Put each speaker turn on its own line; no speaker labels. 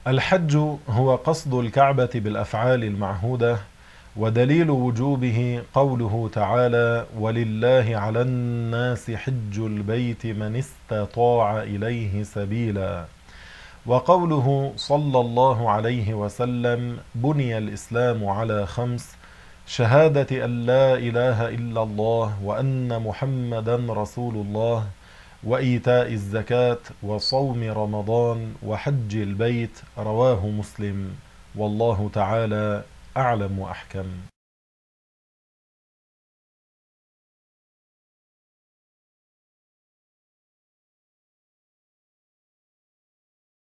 الحج هو قصد الكعبة بالأفعال المعهودة، ودليل وجوبه قوله تعالى: ولله على الناس حج البيت من استطاع إليه سبيلا، وقوله صلى الله عليه وسلم: بني الإسلام على 5: شهادة أن لا إله إلا الله وأن محمدا رسول الله، وإيتاء الزكاة، وصوم رمضان، وحج البيت. رواه مسلم، والله تعالى أعلم وأحكم.